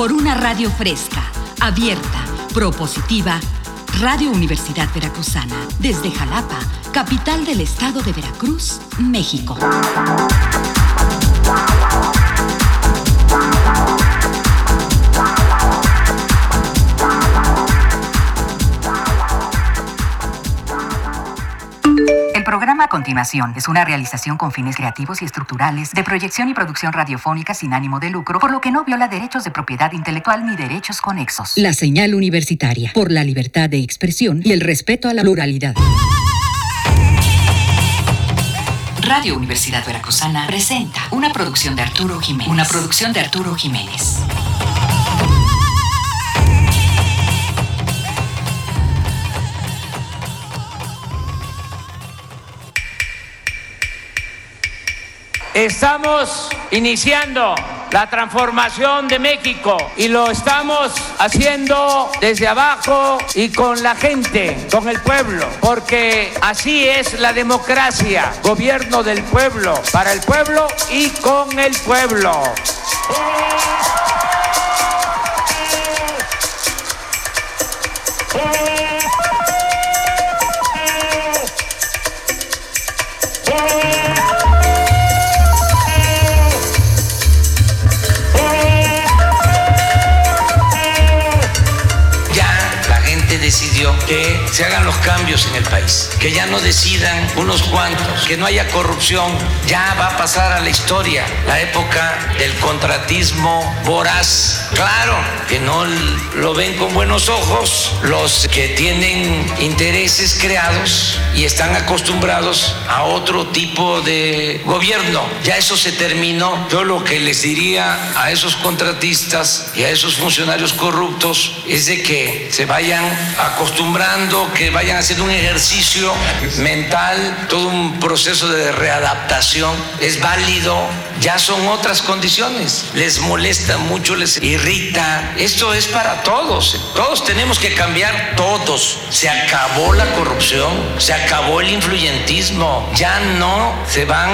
Por una radio fresca, abierta, propositiva. Radio Universidad Veracruzana, desde Jalapa, capital del estado de Veracruz, México. El programa a continuación es una realización con fines creativos y estructurales de proyección y producción radiofónica sin ánimo de lucro, por lo que no viola derechos de propiedad intelectual ni derechos conexos. La señal universitaria, por la libertad de expresión y el respeto a la pluralidad. Radio Universidad Veracruzana presenta una producción de Arturo Jiménez. Estamos iniciando la transformación de México y lo estamos haciendo desde abajo y con la gente, con el pueblo, porque así es la democracia, gobierno del pueblo, para el pueblo y con el pueblo. Decidió que se hagan los cambios en el país, que ya no decidan unos cuantos, que no haya corrupción. Ya va a pasar a la historia la época del contratismo voraz. Claro que no lo ven con buenos ojos los que tienen intereses creados y están acostumbrados a otro tipo de gobierno. Ya eso se terminó. Yo lo que les diría a esos contratistas y a esos funcionarios corruptos es de que se vayan acostumbrando, que vayan haciendo un ejercicio mental, todo un proceso de readaptación. Es válido, ya son otras condiciones. Les molesta mucho, les irrita. Esto es para todos. Todos tenemos que cambiar, todos. Se acabó la corrupción, se acabó el influyentismo. Ya no se van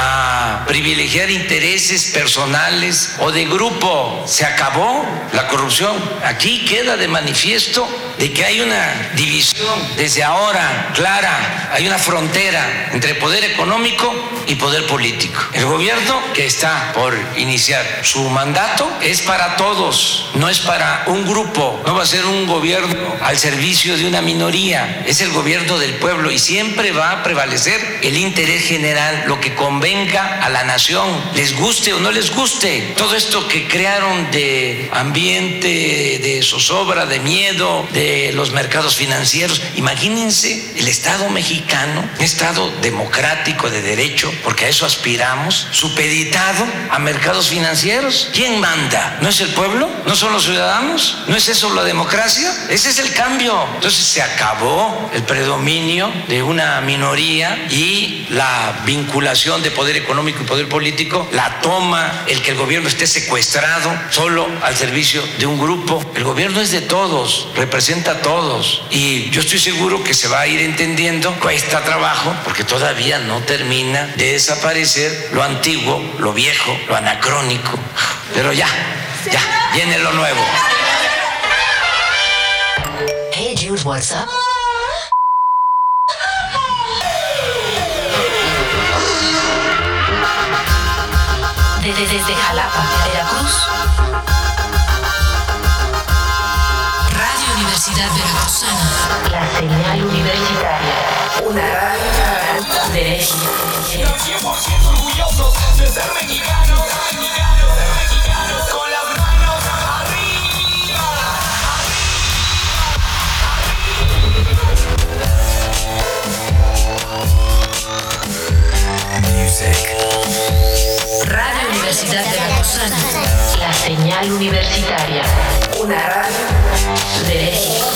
a privilegiar intereses personales o de grupo. Se acabó la corrupción. Aquí queda de manifiesto de que hay una división desde ahora clara, hay una frontera entre poder económico y poder político. El gobierno que está por iniciar su mandato es para todos, no es para un grupo, no va a ser un gobierno al servicio de una minoría, es el gobierno del pueblo y siempre va a prevalecer el interés general, lo que convenga a la nación, les guste o no les guste. Todo esto que crearon de ambiente, de zozobra, de miedo, de los mercados financieros. Imagínense el Estado mexicano, un Estado democrático de derecho, porque a eso aspiramos, supeditado a mercados financieros. ¿Quién manda? ¿No es el pueblo? ¿No son los ciudadanos? ¿No es eso la democracia? Ese es el cambio. Entonces se acabó el predominio de una minoría y la vinculación de poder económico y poder político la toma el que el gobierno esté secuestrado solo al servicio de un grupo. El gobierno es de todos, representa a todos y yo estoy seguro que se va a ir entendiendo. Cuesta trabajo porque todavía no termina de desaparecer lo antiguo, lo viejo, lo anacrónico, pero ya viene lo nuevo. Hey Jude, what's up? Desde Jalapa, Veracruz. Radio Universidad Veracruzana. La señal universitaria. Una radio de México. 100% orgullosos de ser mexicanos. Con las manos arriba. Music. Radio Universidad Veracruzana. La señal universitaria. Una radio de México.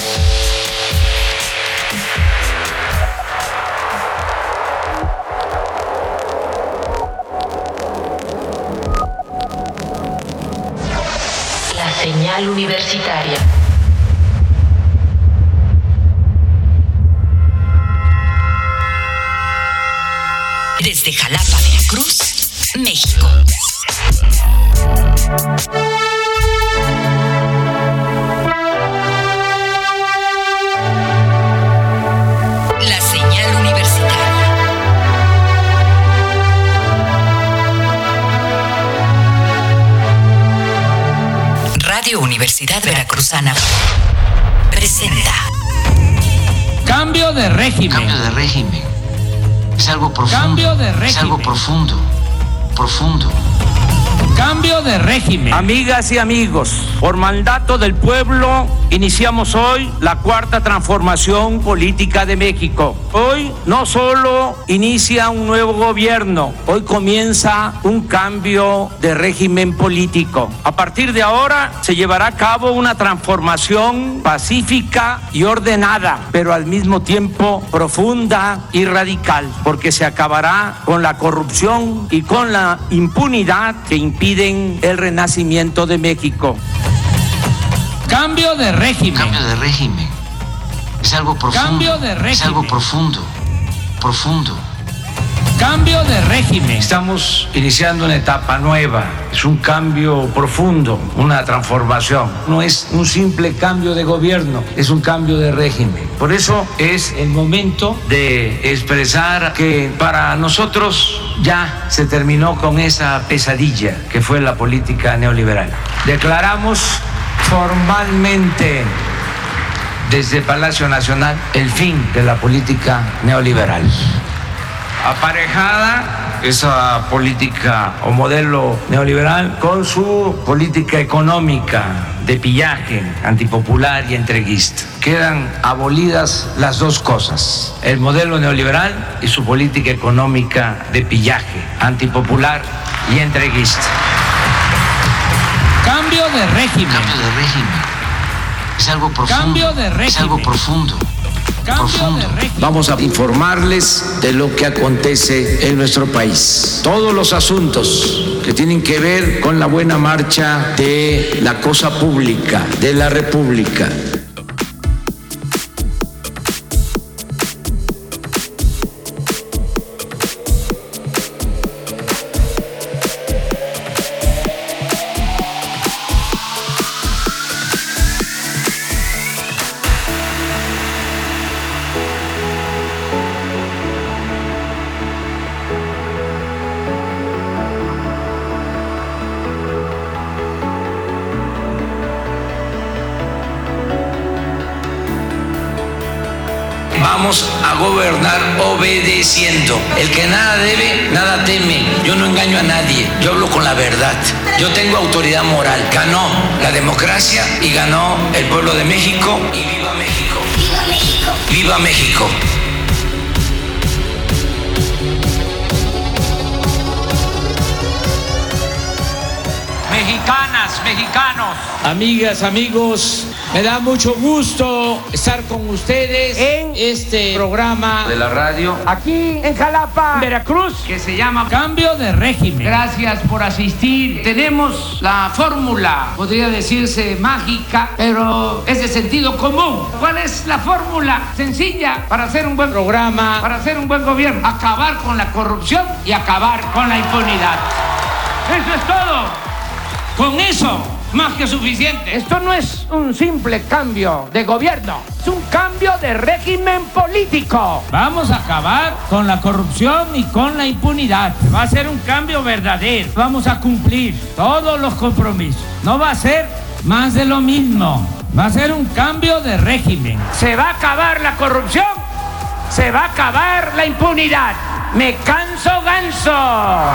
La señal universitaria. Desde Jalapa, Veracruz, México. Universidad Veracruzana presenta Cambio de régimen. Cambio de régimen. Es algo profundo. Cambio de régimen. Es algo profundo. Profundo. Cambio de régimen. Amigas y amigos, por mandato del pueblo, iniciamos hoy la cuarta transformación política de México. Hoy no solo inicia un nuevo gobierno, hoy comienza un cambio de régimen político. A partir de ahora se llevará a cabo una transformación pacífica y ordenada, pero al mismo tiempo profunda y radical, porque se acabará con la corrupción y con la impunidad que impiden el renacimiento de México. Cambio de régimen. Cambio de régimen. Es algo profundo. Cambio de régimen. Es algo profundo. Profundo. Cambio de régimen. Estamos iniciando una etapa nueva. Es un cambio profundo, una transformación. No es un simple cambio de gobierno, es un cambio de régimen. Por eso es el momento de expresar que para nosotros ya se terminó con esa pesadilla que fue la política neoliberal. Declaramos formalmente desde Palacio Nacional el fin de la política neoliberal. Aparejada esa política o modelo neoliberal con su política económica de pillaje, antipopular y entreguista. Quedan abolidas las dos cosas, el modelo neoliberal y su política económica de pillaje, antipopular y entreguista. Cambio de régimen. Cambio de régimen. Es algo profundo. Cambio de régimen. Es algo profundo. Cambio de régimen. Vamos a informarles de lo que acontece en nuestro país. Todos los asuntos que tienen que ver con la buena marcha de la cosa pública, de la República. Vamos a gobernar obedeciendo. El que nada debe, nada teme. Yo no engaño a nadie, yo hablo con la verdad. Yo tengo autoridad moral. Ganó la democracia y ganó el pueblo de México. Y viva México. ¡Viva México! ¡Viva México! Mexicanas, mexicanos, amigas, amigos, me da mucho gusto estar con ustedes en este programa De la radio. aquí en Jalapa, Veracruz, que se llama Cambio de régimen. Gracias por asistir. Tenemos la fórmula, podría decirse mágica, pero es de sentido común. ¿Cuál es la fórmula sencilla para hacer un buen programa, para hacer un buen gobierno? Acabar con la corrupción y acabar con la impunidad. Eso es todo. Con eso, más que suficiente. Esto no es un simple cambio de gobierno, es un cambio de régimen político. Vamos a acabar con la corrupción y con la impunidad. Va a ser un cambio verdadero. Vamos a cumplir todos los compromisos. No va a ser más de lo mismo. Va a ser un cambio de régimen. Se va a acabar la corrupción, se va a acabar la impunidad. Me canso ganso.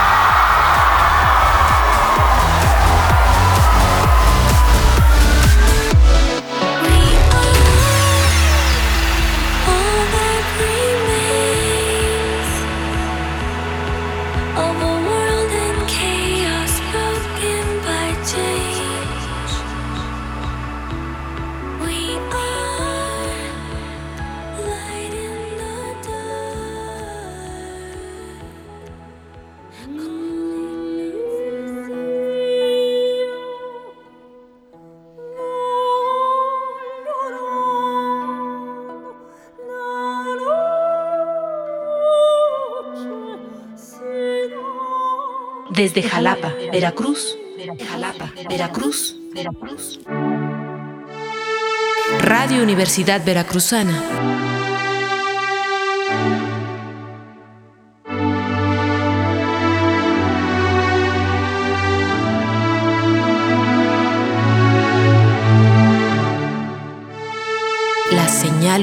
Desde Jalapa, Veracruz. Jalapa, Veracruz. Radio Universidad Veracruzana.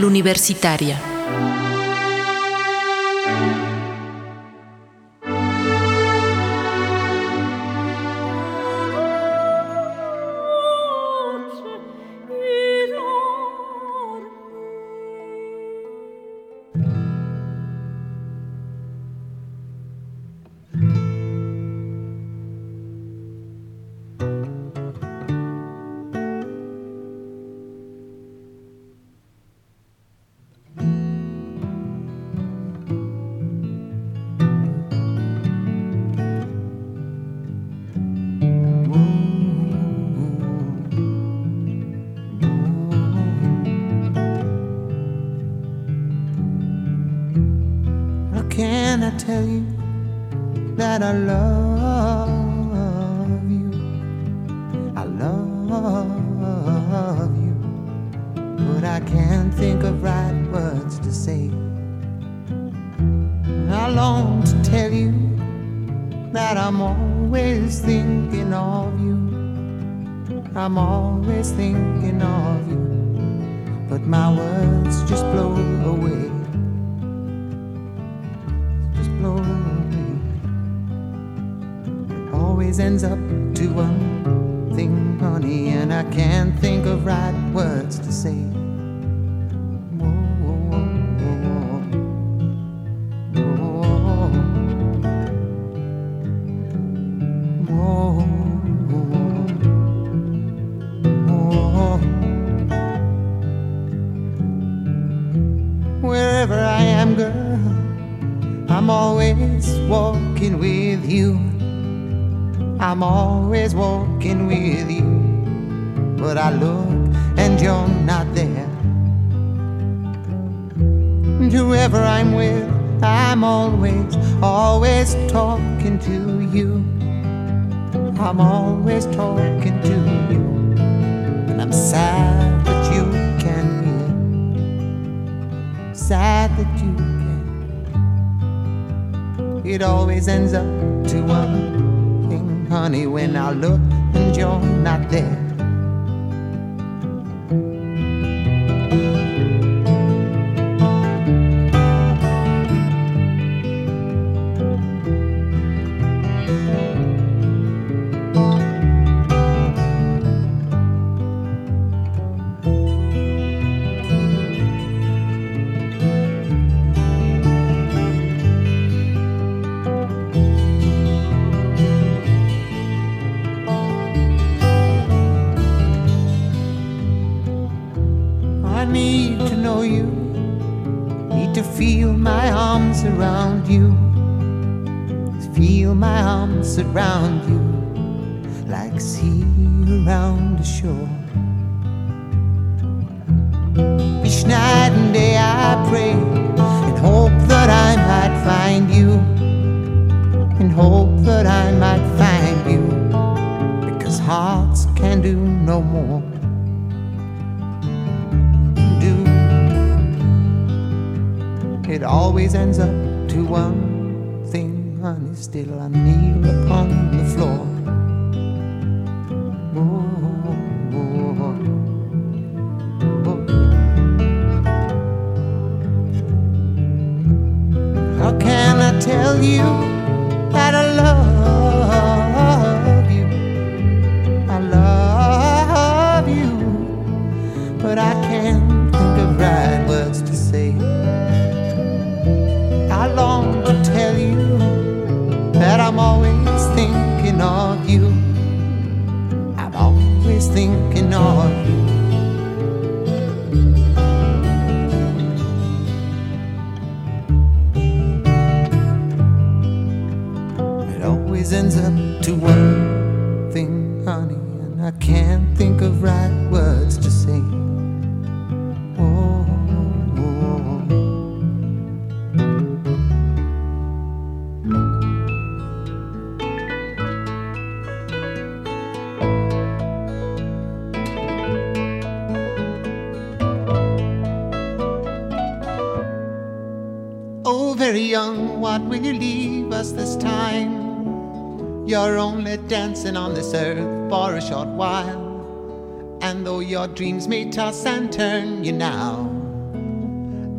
Señal Universitaria. Can I tell you that I love you? I love you, but I can't think of right words to say. I long to tell you that I'm always thinking of you. I'm always thinking of you, but my words just blow away. Blow away. It always ends up to one thing, honey, and I can't think of right words to say. Wherever I am, girl, I'm always walking with you. I'm always walking with you. But I look and you're not there. And whoever I'm with, I'm always talking to you. I'm always talking to you. And I'm sad that you can't hear. Sad that you can't. It always ends up to one thing, honey, when I look and you're not there. I need to know you, need to feel my arms around you, feel my arms around you, like sea around the shore. Each night and day I pray and hope that I might find you, and hope that I might find you, because hearts can do no more. It always ends up to one thing, honey, still I kneel upon the floor. Oh, oh, oh, oh. How can I tell you that I love you? I love you, but I can't think of right words to say. I long to tell you that I'm always thinking of you. I'm always thinking of you. It always ends up to one thing, honey, and I can't think of right words to say. Oh, very young, what will you leave us this time? You're only dancing on this earth for a short while, and though your dreams may toss and turn you now,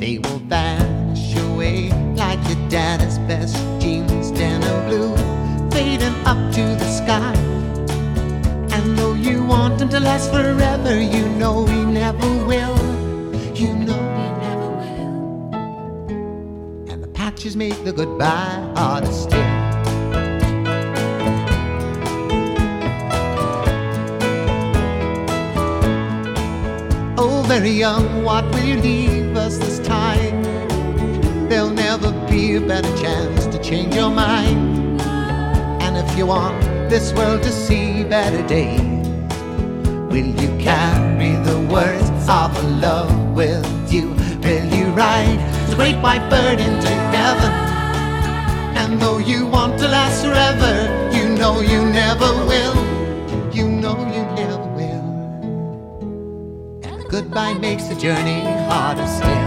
they will vanish away like your dad's best jeans, denim blue, fading up to the sky. And though you want him to last forever, you know he never will. You know he never will. And the patches make the goodbye harder still. Oh, very young, what will you leave us this time? There'll never be a better chance to change your mind. And if you want this world to see better days, will you carry the words of love with you? Will you ride the great white bird into heaven? And though you want to last forever, you know you never will. You know you never will. And the goodbye makes the journey harder still.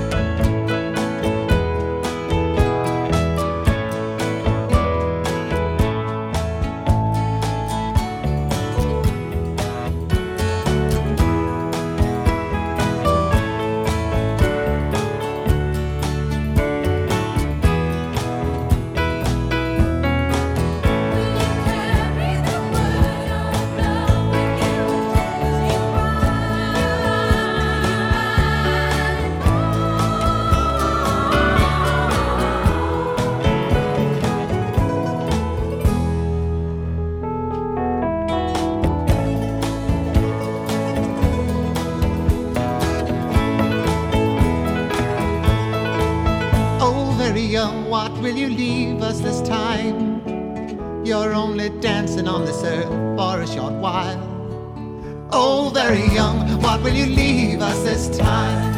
What will you leave us this time? You're only dancing on this earth for a short while. Oh, very young, what will you leave us this time?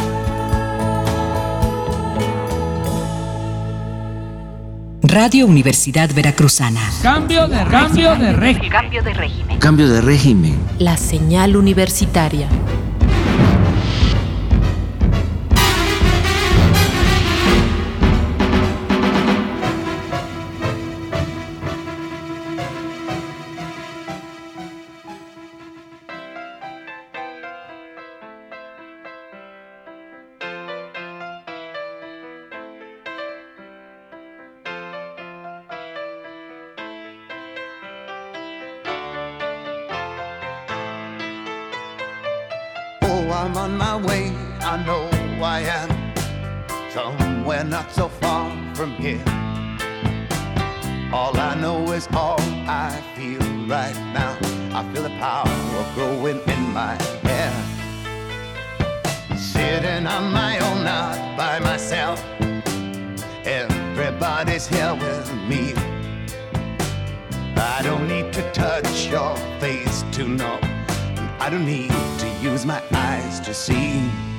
Radio Universidad Veracruzana. Cambio de régimen. Cambio de régimen. Cambio de régimen. La señal universitaria. I'm on my way, I know I am somewhere not so far from here. All I know is all I feel right now. I feel the power growing in my hair. Sitting on my own, not by myself. Everybody's here with me. I don't need to touch your face to know. I don't need to use my eyes to see.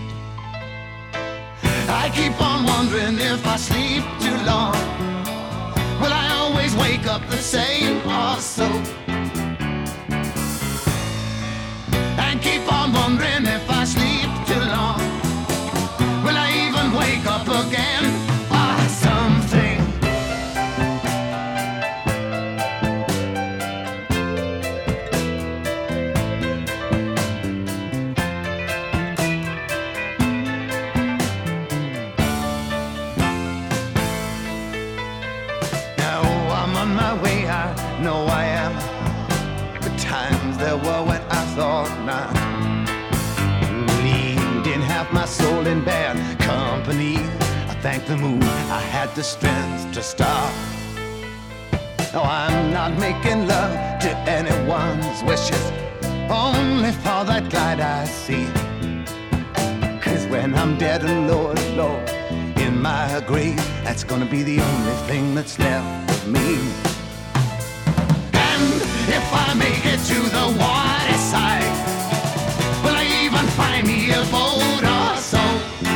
I keep on wondering if I sleep too long, will I always wake up the same or so? And keep on wondering if I sleep too long, will I even wake up again or something? No, I am. The times there were when I thought not. Didn't have my soul in bad company. I thank the moon I had the strength to stop. No, I'm not making love to anyone's wishes, only for that light I see. 'Cause when I'm dead and low in my grave, that's gonna be the only thing that's left of me. If I make it to the water side, will I even find me a boat or so?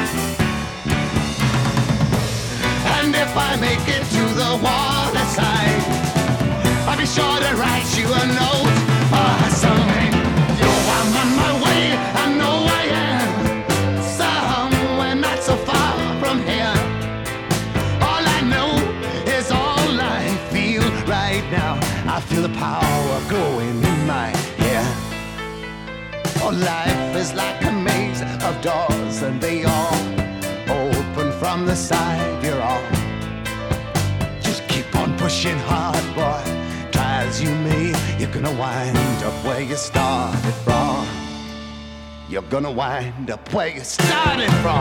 And if I make it to the water side, I'll be sure to write you a note or something. Yo, I'm on my way, I know I am, somewhere not so far from here. All I know is all I feel right now. I feel the power growing in my hair. Oh, life is like a maze of doors, and they all side you're on. Just keep on pushing hard, boy. Try as you may, you're gonna wind up where you started from. You're gonna wind up where you started from.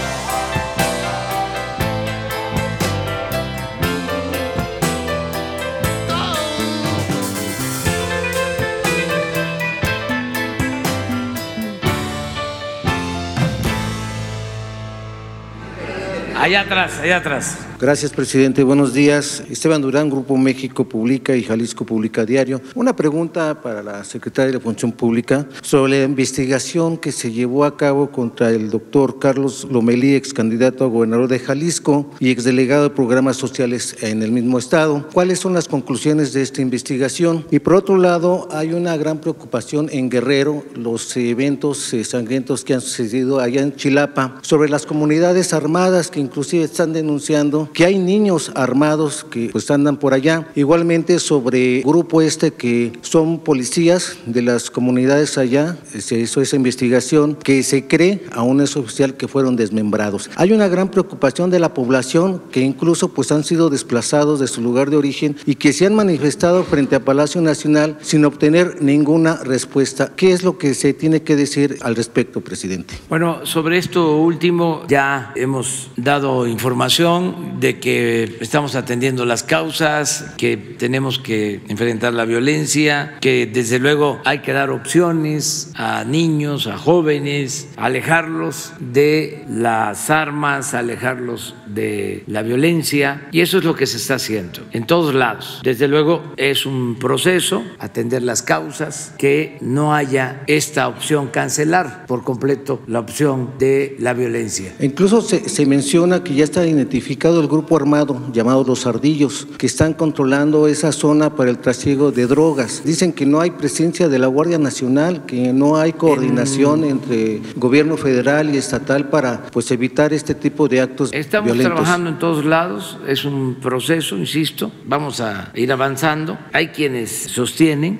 Allá atrás, allá atrás. Gracias, presidente. Buenos días. Esteban Durán, Grupo México Publica y Jalisco Publica Diario. Una pregunta para la secretaria de la Función Pública sobre la investigación que se llevó a cabo contra el doctor Carlos Lomelí, ex candidato a gobernador de Jalisco y exdelegado de programas sociales en el mismo estado. ¿Cuáles son las conclusiones de esta investigación? Y por otro lado, hay una gran preocupación en Guerrero, los eventos sangrientos que han sucedido allá en Chilapa, sobre las comunidades armadas que inclusive están denunciando que hay niños armados que pues andan por allá. Igualmente sobre el grupo que son policías de las comunidades allá, se hizo esa investigación que se cree, aún es oficial, que fueron desmembrados. Hay una gran preocupación de la población que incluso pues han sido desplazados de su lugar de origen y que se han manifestado frente a Palacio Nacional sin obtener ninguna respuesta. ¿Qué es lo que se tiene que decir al respecto, presidente? Bueno, sobre esto último ya hemos dado información de que estamos atendiendo las causas, que tenemos que enfrentar la violencia, que desde luego hay que dar opciones a niños, a jóvenes, alejarlos de las armas, alejarlos de la violencia, y eso es lo que se está haciendo en todos lados. Desde luego es un proceso, atender las causas, que no haya esta opción, cancelar por completo la opción de la violencia. Incluso se menciona que ya está identificado el grupo armado llamado Los Ardillos, que están controlando esa zona para el trasiego de drogas. Dicen que no hay presencia de la Guardia Nacional, que no hay coordinación entre gobierno federal y estatal para pues evitar este tipo de actos Estamos violentos. Trabajando en todos lados, es un proceso, insisto, vamos a ir avanzando. Hay quienes sostienen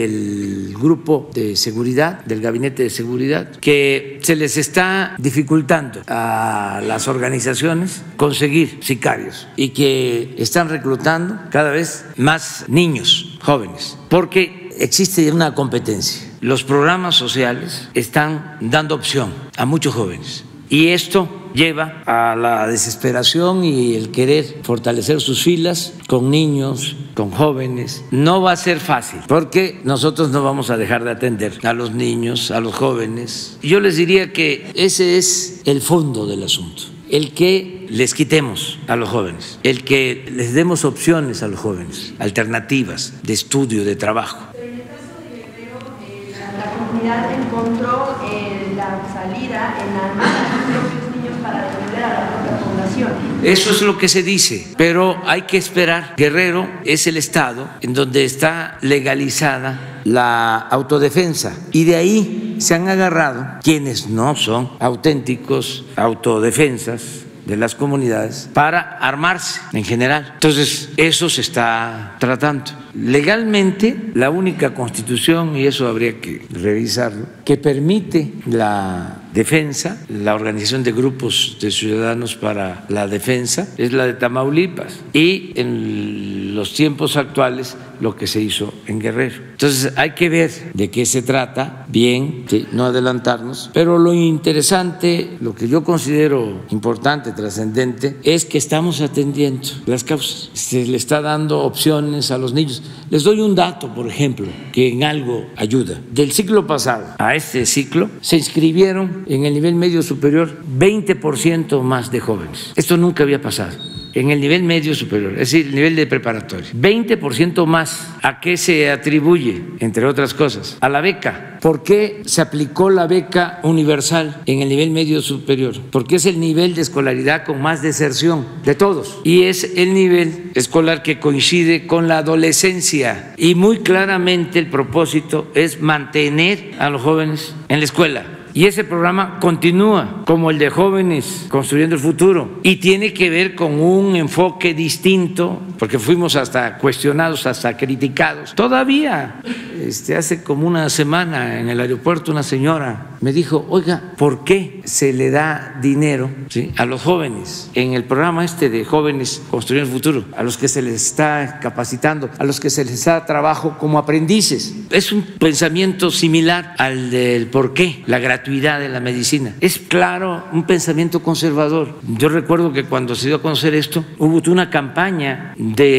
del grupo de seguridad, del gabinete de seguridad, que se les está dificultando a las organizaciones conseguir sicarios y que están reclutando cada vez más niños jóvenes, porque existe una competencia. Los programas sociales están dando opción a muchos jóvenes y esto lleva a la desesperación y el querer fortalecer sus filas con niños, con jóvenes. No va a ser fácil porque nosotros no vamos a dejar de atender a los niños, a los jóvenes. Yo les diría que ese es el fondo del asunto. El que les quitemos a los jóvenes, el que les demos opciones a los jóvenes, alternativas de estudio, de trabajo. Pero en el caso de Guerrero, la comunidad encontró la salida en armar a sus propios niños para defender a la propia población. Eso es lo que se dice, pero hay que esperar. Guerrero es el estado en donde está legalizada la autodefensa y de ahí se han agarrado quienes no son auténticos autodefensas de las comunidades para armarse en general. Entonces, eso se está tratando. Legalmente, la única constitución, y eso habría que revisarlo, que permite la defensa, la organización de grupos de ciudadanos para la defensa, es la de Tamaulipas. Y en los tiempos actuales, lo que se hizo en Guerrero. Entonces, hay que ver de qué se trata, bien, no adelantarnos, pero lo interesante, lo que yo considero importante, trascendente, es que estamos atendiendo las causas. Se le está dando opciones a los niños. Les doy un dato, por ejemplo, que en algo ayuda. Del ciclo pasado a este ciclo se inscribieron en el nivel medio superior 20% más de jóvenes. Esto nunca había pasado. En el nivel medio superior, es decir, el nivel de preparatoria, 20% más. ¿A qué se atribuye? Entre otras cosas, a la beca. ¿Por qué se aplicó la beca universal en el nivel medio superior? Porque es el nivel de escolaridad con más deserción de todos y es el nivel escolar que coincide con la adolescencia y muy claramente el propósito es mantener a los jóvenes en la escuela. Y ese programa continúa como el de Jóvenes Construyendo el Futuro y tiene que ver con un enfoque distinto porque fuimos hasta cuestionados, hasta criticados. Todavía, hace como una semana en el aeropuerto una señora me dijo, oiga, ¿por qué se le da dinero, ¿sí?, a los jóvenes en el programa de Jóvenes Construyendo el Futuro, a los que se les está capacitando, a los que se les da trabajo como aprendices? Es un pensamiento similar al del por qué la gratuidad de la medicina. Es claro un pensamiento conservador. Yo recuerdo que cuando se dio a conocer esto, hubo una campaña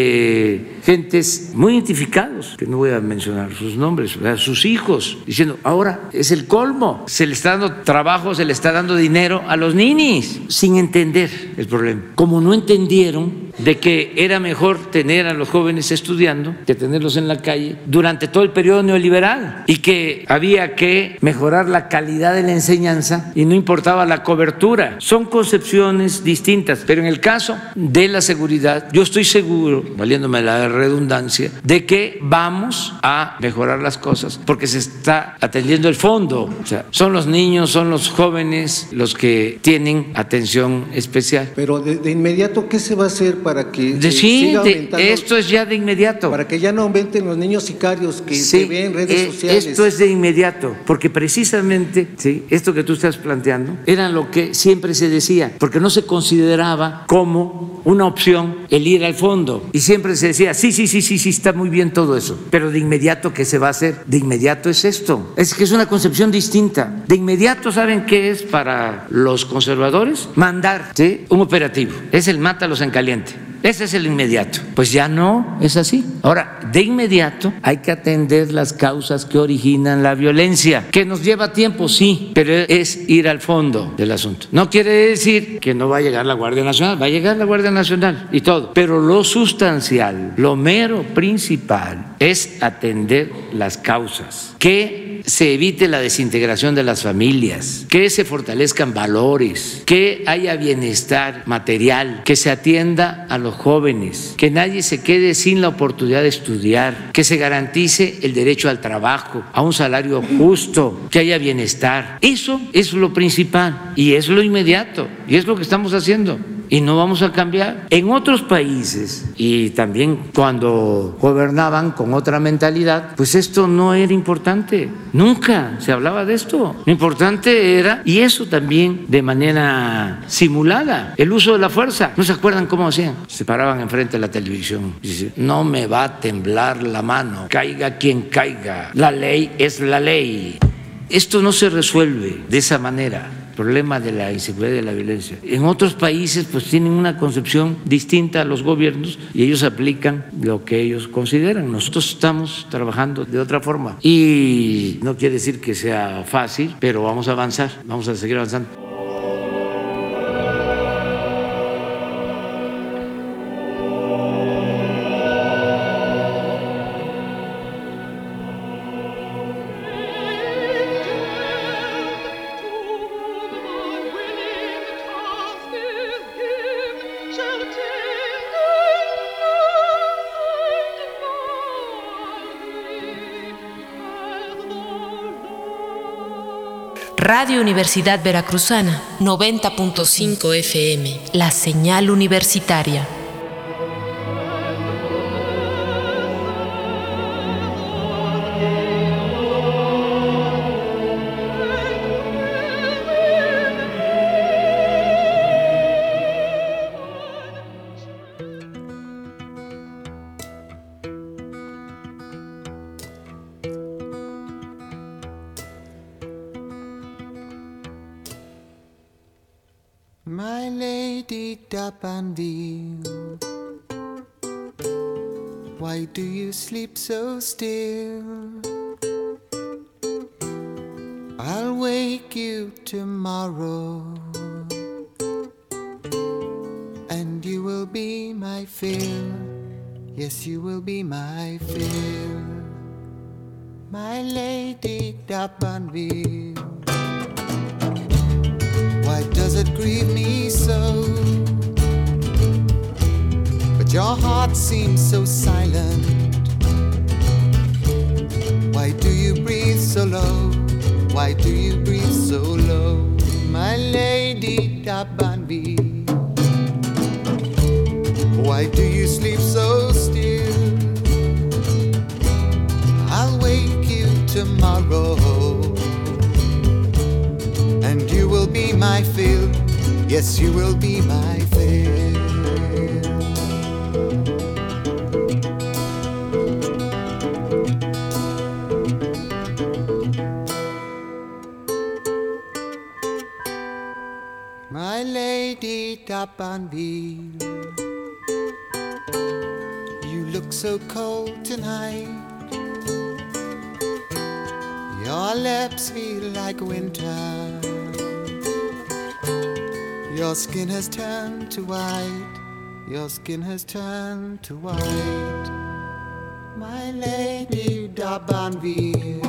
de gentes muy identificados, que no voy a mencionar sus nombres, sus hijos, diciendo, ahora es el colmo, se le está dando trabajo, se le está dando dinero a los ninis, sin entender el problema. Como no entendieron de que era mejor tener a los jóvenes estudiando que tenerlos en la calle durante todo el periodo neoliberal, y que había que mejorar la calidad de la enseñanza y no importaba la cobertura. Son concepciones distintas, pero en el caso de la seguridad, yo estoy seguro, valiéndome la redundancia, de que vamos a mejorar las cosas porque se está atendiendo el fondo. O sea, son los niños, son los jóvenes los que tienen atención especial. Pero de inmediato, ¿qué se va a hacer para que siga aumentando? Esto es ya de inmediato. Para que ya no aumenten los niños sicarios que se ven en redes sociales. Esto es de inmediato, porque precisamente, ¿sí?, esto que tú estás planteando era lo que siempre se decía, porque no se consideraba como una opción el ir al fondo, y siempre se decía, sí, está muy bien todo eso, pero de inmediato, ¿qué se va a hacer? De inmediato es esto. Es que es una concepción distinta. De inmediato, ¿saben qué es para los conservadores? Mandar, ¿sí?, un operativo. Es el mátalos en caliente. Ese es el inmediato. Pues ya no es así. Ahora, de inmediato hay que atender las causas que originan la violencia, que nos lleva tiempo, sí, pero es ir al fondo del asunto. No quiere decir que no va a llegar la Guardia Nacional, va a llegar la Guardia Nacional y todo, pero lo sustancial, lo mero principal es atender las causas, que se evite la desintegración de las familias, que se fortalezcan valores, que haya bienestar material, que se atienda a los jóvenes, que nadie se quede sin la oportunidad de estudiar, que se garantice el derecho al trabajo, a un salario justo, que haya bienestar. Eso es lo principal y es lo inmediato y es lo que estamos haciendo. Y no vamos a cambiar. En otros países, y también cuando gobernaban con otra mentalidad, pues esto no era importante. Nunca se hablaba de esto. Lo importante era, y eso también de manera simulada, el uso de la fuerza. ¿No se acuerdan cómo hacían? Se paraban enfrente de la televisión y decían, no me va a temblar la mano, caiga quien caiga, la ley es la ley. Esto no se resuelve de esa manera. Problema de la inseguridad y de la violencia. En otros países pues tienen una concepción distinta a los gobiernos y ellos aplican lo que ellos consideran. Nosotros estamos trabajando de otra forma y no quiere decir que sea fácil, pero vamos a avanzar, vamos a seguir avanzando. Radio Universidad Veracruzana, 90.5 FM, la señal universitaria. My lady Dapanville, why do you sleep so still? I'll wake you tomorrow, and you will be my fill. Yes, you will be my fill. My lady Dapanville, why does it grieve me so? But your heart seems so silent. Why do you breathe so low? Why do you breathe so low? My lady Dapanville, why do you sleep so Yes, you will be my fill. My lady d'Abanville, you look so cold tonight. Your lips feel like winter. Your skin has turned to white. Your skin has turned to white. My lady d'Abanville,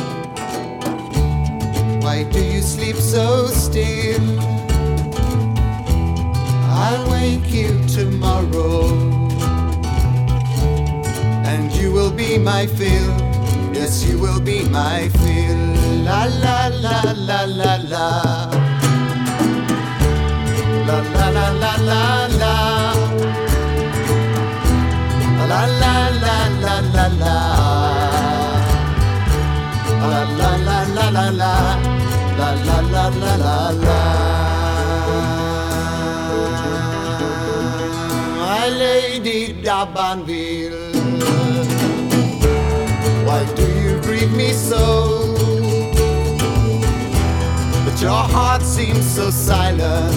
why do you sleep so still? I'll wake you tomorrow, and you will be my fill. Yes, you will be my fill. La la la la la la. La la la la la la. La la la la la la. La la la la la la. La la la la la la. My lady d'Abanville, why do you grieve me so? But your heart seems so silent.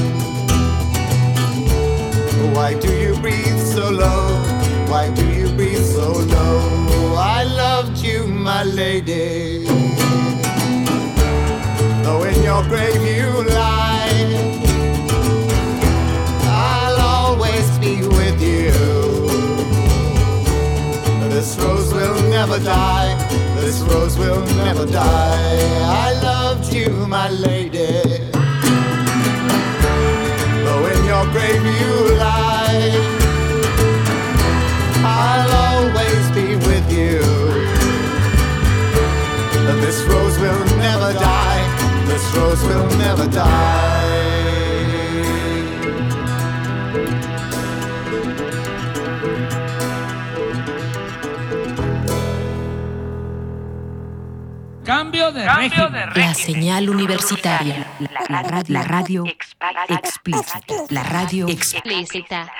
Why do you breathe so low? Why do you breathe so low? I loved you, my lady, though in your grave you lie. I'll always be with you. This rose will never die. This rose will never die. I loved you, my lady, though in your grave you lie. I'll always be with you. This rose will never die. This rose will never die. Cambio de régimen. La señal universitaria. La radio explícita. La radio explícita.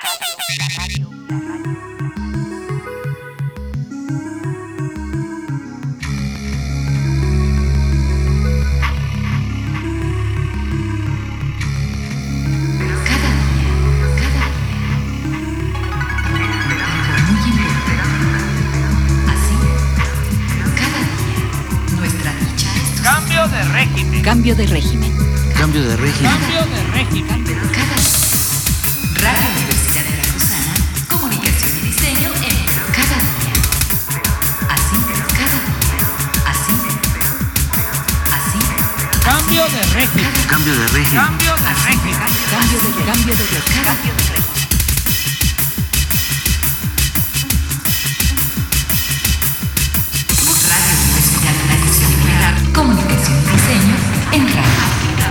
Cambio de régimen. Cambio de régimen. Cambio de régimen. Cambio de régimen. Cada Radio Universidad Veracruzana, comunicación y diseño en cada día. Así, cada día. Así. Así. Cambio de régimen. Cambio de régimen. Cambio de régimen. Cambio de régimen. Cambio de régimen. Comunicación y diseño en radio.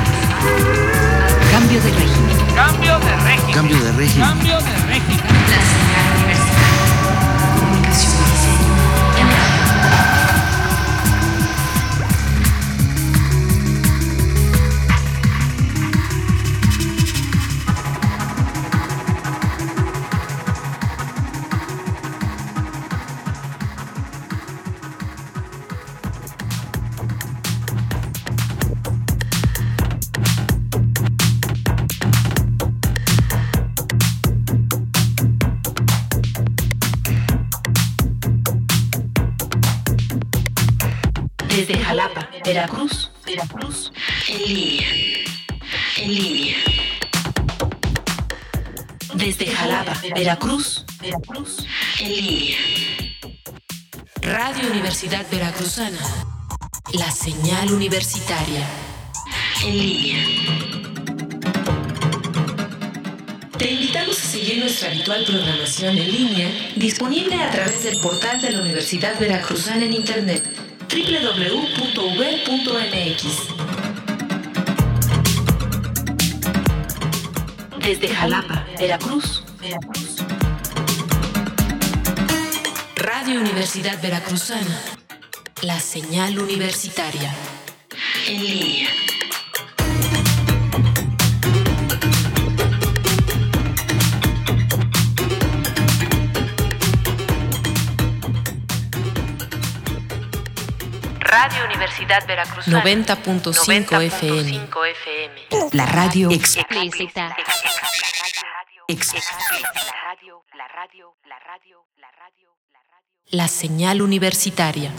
Cambio de régimen. Cambio de régimen. Cambio de régimen. Cambio de régimen. La señal universitaria. Comunicación y diseño en radio. Desde Jalapa, Veracruz, en línea. Desde Jalapa, Veracruz, en línea. Radio Universidad Veracruzana, la señal universitaria, en línea. Te invitamos a seguir nuestra habitual programación en línea, disponible a través del portal de la Universidad Veracruzana en Internet, www.ub.mx. Desde Jalapa, Veracruz. Radio Universidad Veracruzana, la señal universitaria, en línea. Radio Universidad Veracruzana 90.5 FM. La radio explícita. La señal universitaria.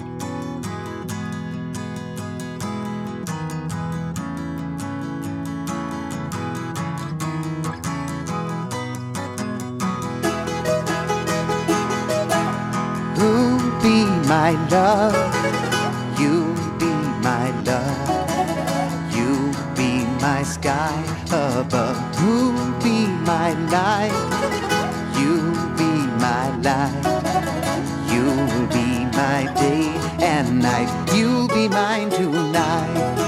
Who'll be my love? You'll be my love. You'll be my sky above. Who'll be my light? You'll be my light. You'll be my day and night. You'll be mine tonight.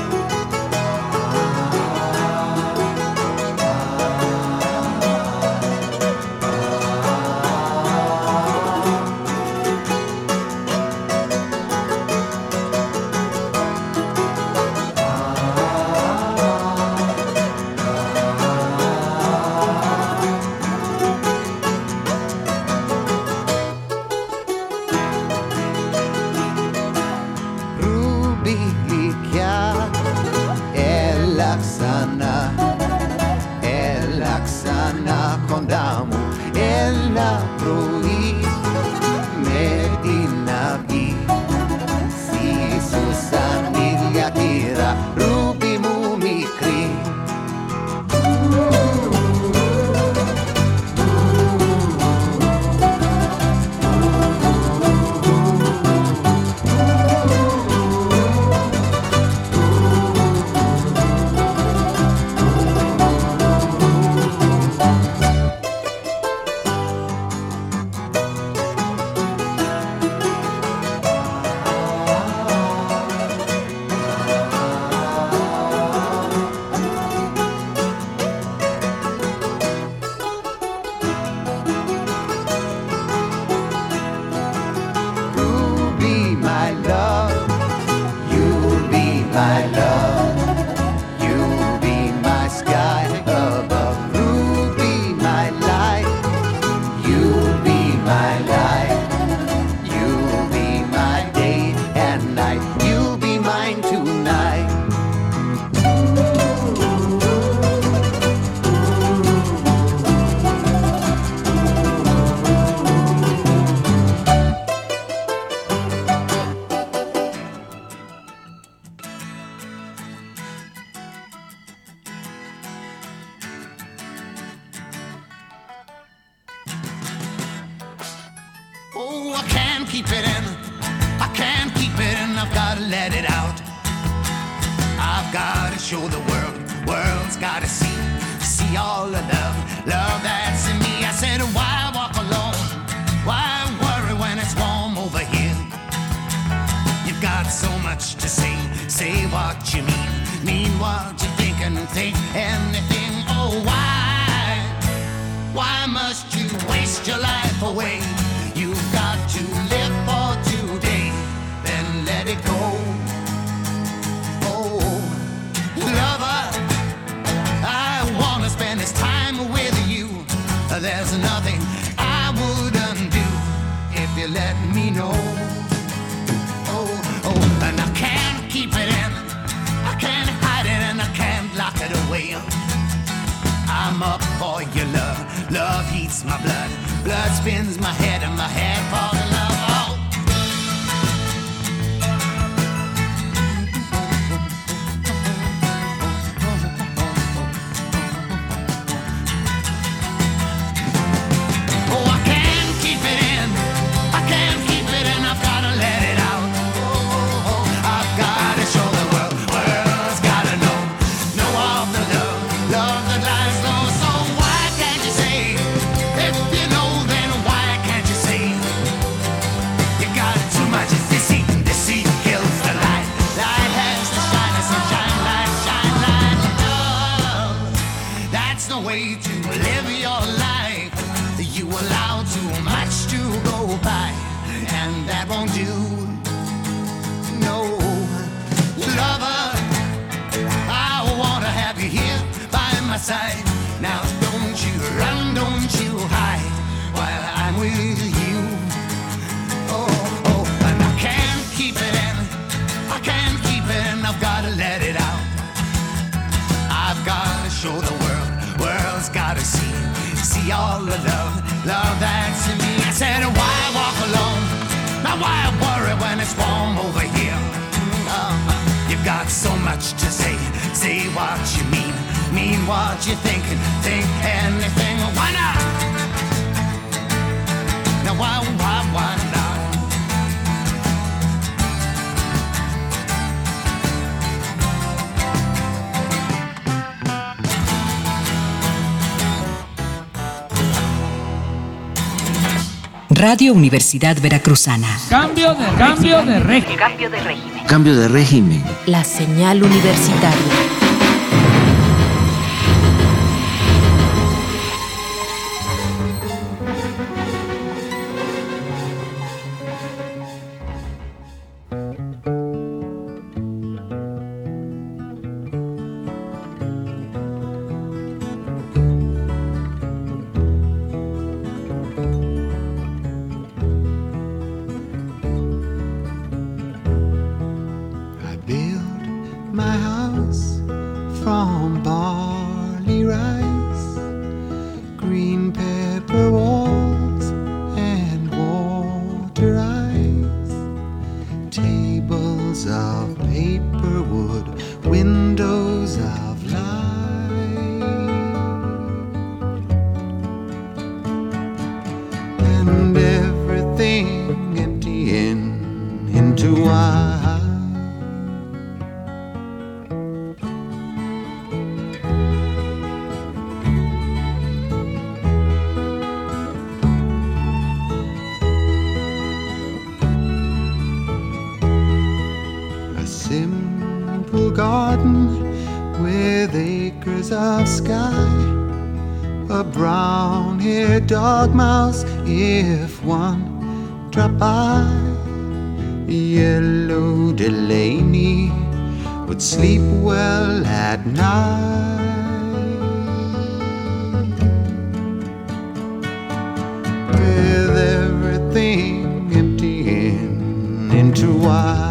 Now don't you run, don't you hide while I'm with you. Oh, and I can't keep it in. love that's in me. I said, why walk alone? Now why worry when it's warm over here? You've got so much to say. Say what you mean what you're thinking. Think anything. Why not? Now why not? Radio Universidad Veracruzana. Cambio de régimen. Cambio de régimen. La señal universitaria. Dogmouse, if one drop by, yellow Delaney would sleep well at night. With everything emptying into white.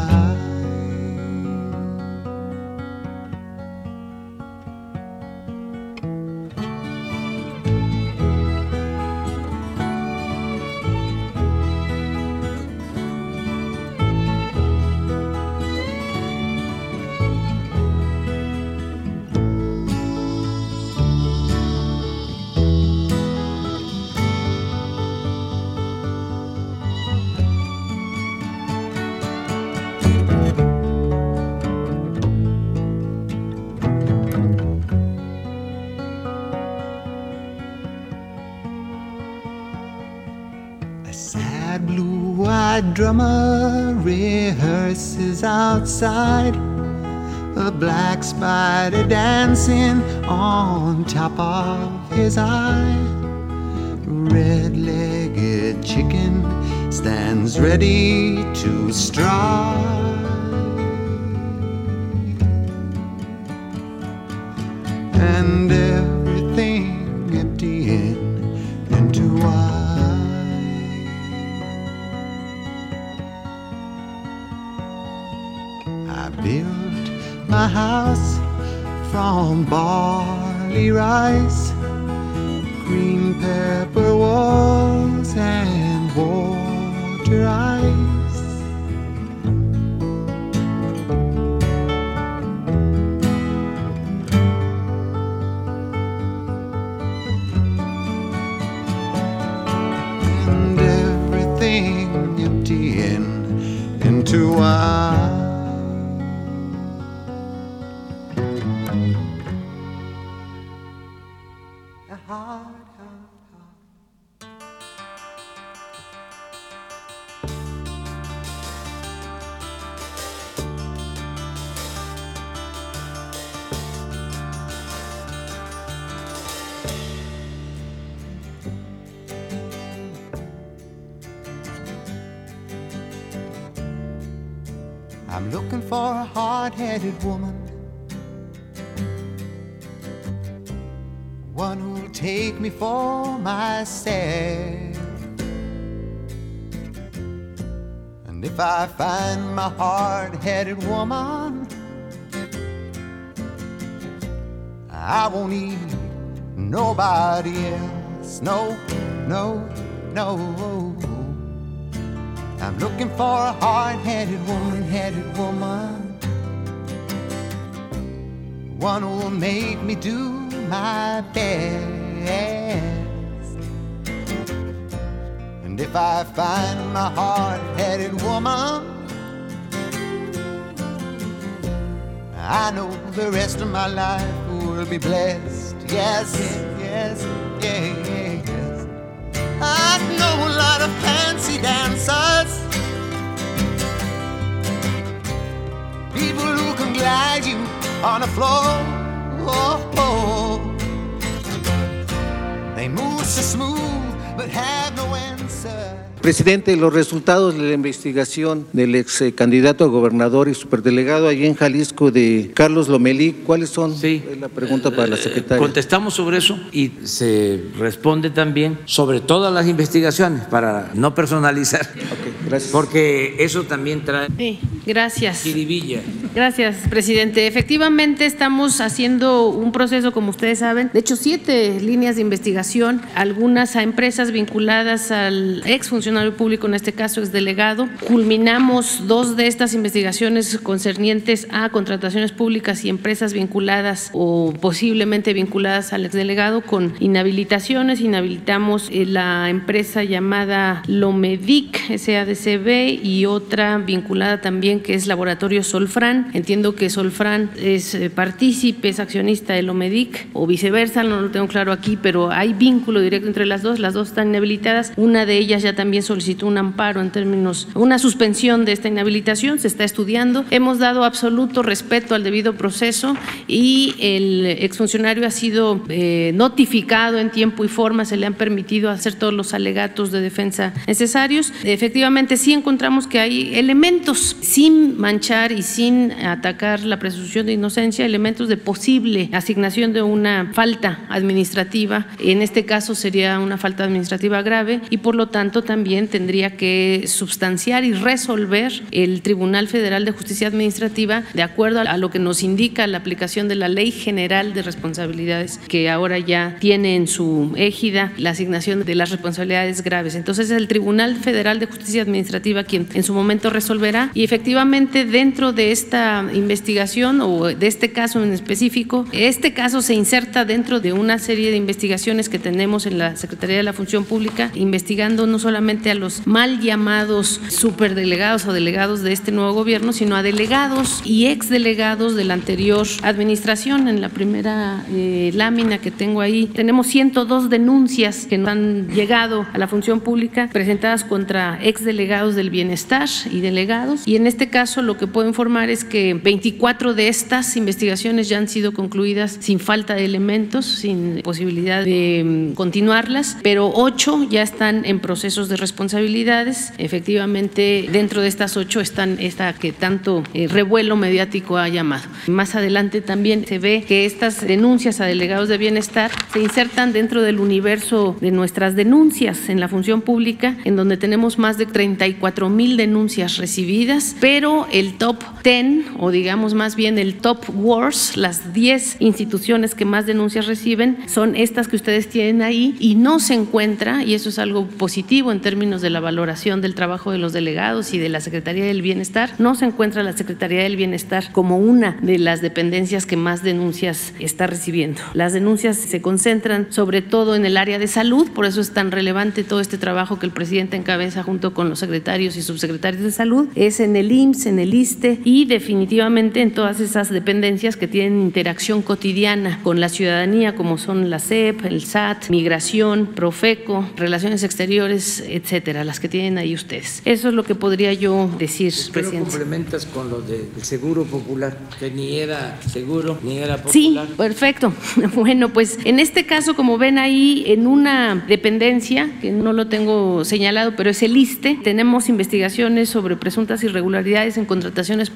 Drummer rehearses outside, a black spider dancing on top of his eye. Red-legged chicken stands ready to strike, and everything emptying into white. Built my house from barley rice, green pepper walls and water ice. And everything emptying into white. I'm looking for a hard-headed woman, one who'll take me for myself. And if I find my hard-headed woman, I won't need nobody else, no. no, no. I'm looking for a hard-headed woman, one who will make me do my best. And if I find my hard-headed woman, I know the rest of my life will be blessed. Yes, yes, yes. I know a lot of fancy dancers, people who can glide you on the floor. They move so smooth but have no answer. Presidente, los resultados de la investigación del ex candidato a gobernador y superdelegado allí en Jalisco de Carlos Lomelí, ¿cuáles son? Sí. Es la pregunta para la secretaria. Contestamos sobre eso y se responde también sobre todas las investigaciones para no personalizar. Okay, gracias. Porque eso también trae Sí, gracias. jiribilla. Gracias, presidente. Efectivamente, estamos haciendo un proceso, como ustedes saben, de hecho 7 líneas de investigación, algunas a empresas vinculadas al exfuncionario público, en este caso exdelegado. Culminamos 2 de estas investigaciones concernientes a contrataciones públicas y empresas vinculadas o posiblemente vinculadas al exdelegado con inhabilitaciones. Inhabilitamos la empresa llamada Lomedic, SADCB, y otra vinculada también que es Laboratorio Solfran. Entiendo que Solfran es partícipe, es accionista de Lomedic o viceversa, no lo tengo claro aquí, pero hay vínculo directo entre las dos están inhabilitadas. Una de ellas ya también solicitó un amparo en términos, una suspensión de esta inhabilitación, se está estudiando. Hemos dado absoluto respeto al debido proceso y el exfuncionario ha sido notificado en tiempo y forma, se le han permitido hacer todos los alegatos de defensa necesarios. Efectivamente, sí encontramos que hay elementos, sin manchar y sin atacar la presunción de inocencia, elementos de posible asignación de una falta administrativa. En este caso sería una falta administrativa grave y por lo tanto también tendría que substanciar y resolver el Tribunal Federal de Justicia Administrativa de acuerdo a lo que nos indica la aplicación de la Ley General de Responsabilidades, que ahora ya tiene en su égida la asignación de las responsabilidades graves. Entonces es el Tribunal Federal de Justicia Administrativa quien en su momento resolverá y efectivamente dentro de esta investigación o de este caso en específico, este caso se inserta dentro de una serie de investigaciones que tenemos en la Secretaría de la Función Pública, investigando no solamente a los mal llamados superdelegados o delegados de este nuevo gobierno, sino a delegados y exdelegados de la anterior administración. En la primera lámina que tengo ahí, tenemos 102 denuncias que nos han llegado a la función pública presentadas contra exdelegados del bienestar y delegados. Y en este caso lo que puedo informar es que 24 de estas investigaciones ya han sido concluidas sin falta de elementos, sin posibilidad de continuarlas, pero 8 ya están en procesos de responsabilidades. Efectivamente, dentro de estas 8 están esta que tanto revuelo mediático ha llamado. Más adelante también se ve que estas denuncias a delegados de bienestar se insertan dentro del universo de nuestras denuncias en la función pública, en donde tenemos más de 34,000 denuncias recibidas, pero el top 10, o digamos más bien el top worst, las 10 instituciones que más denuncias reciben, son estas que ustedes tienen ahí y no se encuentra, y eso es algo positivo en términos de la valoración del trabajo de los delegados y de la Secretaría del Bienestar, no se encuentra la Secretaría del Bienestar como una de las dependencias que más denuncias está recibiendo. Las denuncias se concentran sobre todo en el área de salud, por eso es tan relevante todo este trabajo que el presidente encabeza junto con los secretarios y subsecretarios de salud, es en el IMSS, en el ISSSTE y definitivamente en todas esas dependencias que tienen interacción cotidiana con la ciudadanía, como son la SEP, el SAT, Migración, Profeco, Relaciones Exteriores, etcétera, las que tienen ahí ustedes. Eso es lo que podría yo decir, Pero presidente. complementas con lo del Seguro Popular, que ni era seguro ni era popular. Sí, perfecto. Bueno, pues en este caso, como ven ahí, en una dependencia, que no lo tengo señalado, pero es el ISSSTE, tenemos investigaciones sobre presuntas irregularidades en contrataciones públicas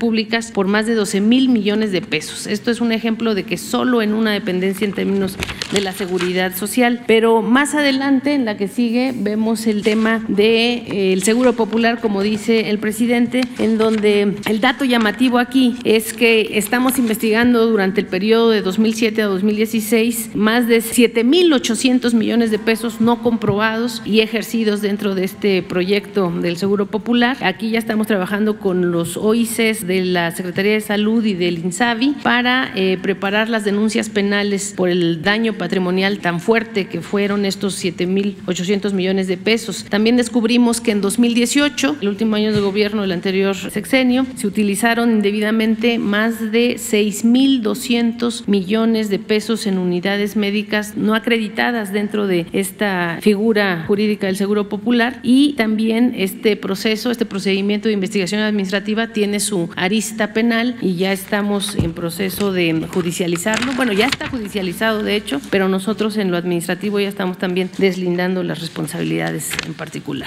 públicas por más de 12,000 millones de pesos. Esto es un ejemplo de que solo en una dependencia en términos de la seguridad social. Pero más adelante, en la que sigue, vemos el tema del Seguro Popular, como dice el presidente, en donde el dato llamativo aquí es que estamos investigando durante el periodo de 2007 a 2016 más de 7,800 millones de pesos no comprobados y ejercidos dentro de este proyecto del Seguro Popular. Aquí ya estamos trabajando con los OICs de la Secretaría de Salud y del INSABI para preparar las denuncias penales por el daño patrimonial tan fuerte que fueron estos 7,800 millones de pesos. También descubrimos que en 2018, el último año de gobierno del anterior sexenio, se utilizaron indebidamente más de 6,200 millones de pesos en unidades médicas no acreditadas dentro de esta figura jurídica del Seguro Popular, y también este procedimiento de investigación administrativa tiene su arista penal y ya estamos en proceso de judicializarlo. Bueno, ya está judicializado de hecho, pero nosotros en lo administrativo ya estamos también deslindando las responsabilidades en particular.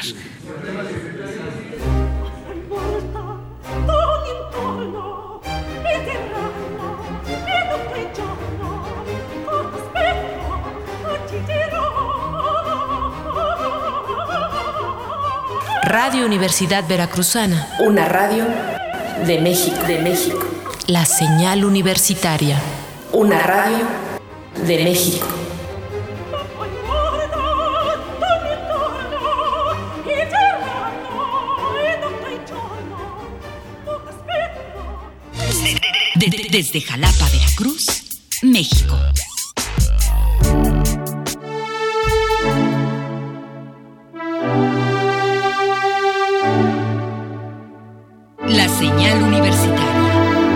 Radio Universidad Veracruzana. Una radio de México. La señal universitaria. Una radio de México. Desde Jalapa, Veracruz, México. La señal universitaria.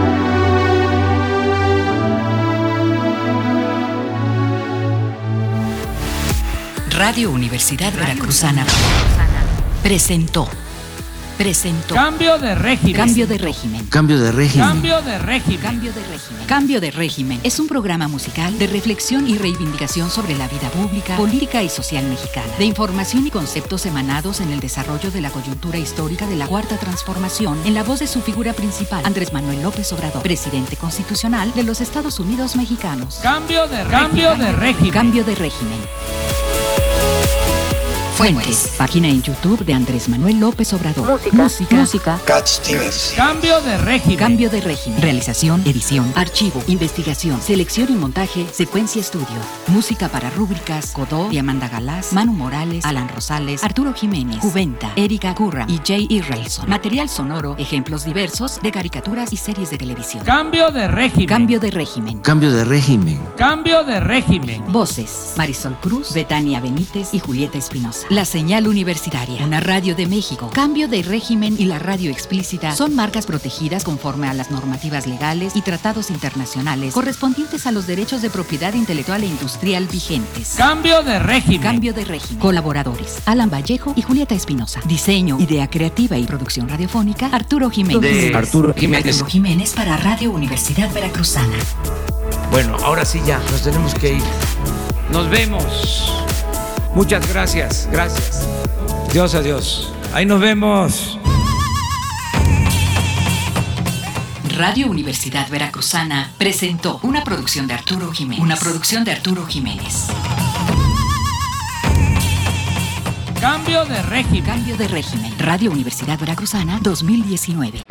Radio Universidad Veracruzana presentó. Cambio de régimen. Cambio de régimen. Cambio de régimen. Cambio de régimen. Cambio de régimen. Cambio de régimen es un programa musical de reflexión y reivindicación sobre la vida pública, política y social mexicana, de información y conceptos emanados en el desarrollo de la coyuntura histórica de la Cuarta Transformación, en la voz de su figura principal, Andrés Manuel López Obrador, presidente constitucional de los Estados Unidos mexicanos. Cambio de régimen. Cambio de régimen. Fuentes. Página en YouTube de Andrés Manuel López Obrador. Música. Cat Stevens. Cambio de régimen. Cambio de régimen. Realización, edición, archivo, investigación, selección y montaje, Secuencia Estudio. Música para rúbricas, Godó y Amanda Galás, Manu Morales, Alan Rosales, Arturo Jiménez, Juventa, Erika Curra y Jay Israelson. Material sonoro, ejemplos diversos de caricaturas y series de televisión. Cambio de régimen. Cambio de régimen. Cambio de régimen. Cambio de régimen. Voces: Marisol Cruz, Betania Benítez y Julieta Espinosa. La señal universitaria, una radio de México. Cambio de régimen y la radio explícita son marcas protegidas conforme a las normativas legales y tratados internacionales correspondientes a los derechos de propiedad intelectual e industrial vigentes. Cambio de régimen. Cambio de régimen. Colaboradores: Alan Vallejo y Julieta Espinosa. Diseño, idea creativa y producción radiofónica: Arturo Jiménez. Arturo Jiménez para Radio Universidad Veracruzana. Bueno, ahora sí ya, nos tenemos que ir. Nos vemos. Muchas gracias. Dios, adiós. Ahí nos vemos. Radio Universidad Veracruzana presentó una producción de Arturo Jiménez. Cambio de régimen. Cambio de régimen. Radio Universidad Veracruzana 2019.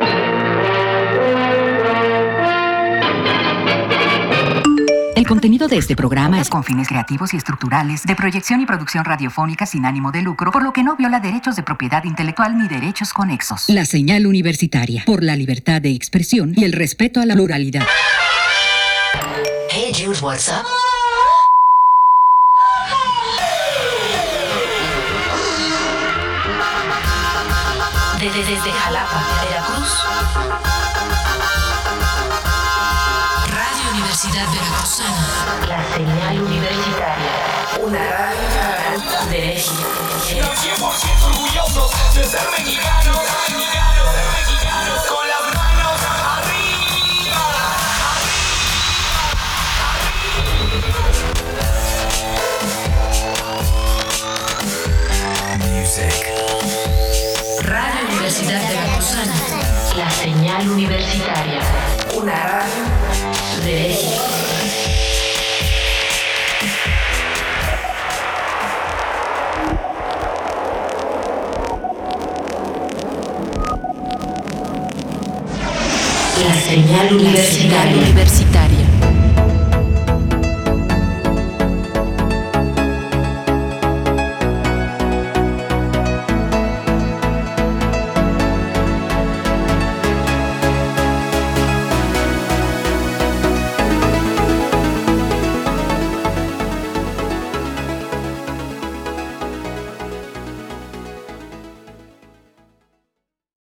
El contenido de este programa es con fines creativos y estructurales de proyección y producción radiofónica sin ánimo de lucro, por lo que no viola derechos de propiedad intelectual ni derechos conexos. La señal universitaria, por la libertad de expresión y el respeto a la pluralidad. Hey Jude, what's up? Desde Jalapa, Veracruz. Radio Universidad Veracruzana. La señal universitaria. Una radio de México. Los 100% orgullosos de ser mexicanos. Con las manos arriba. Radio Universidad Veracruzana. La señal señal universitaria. Una radio de México. La señal universitaria.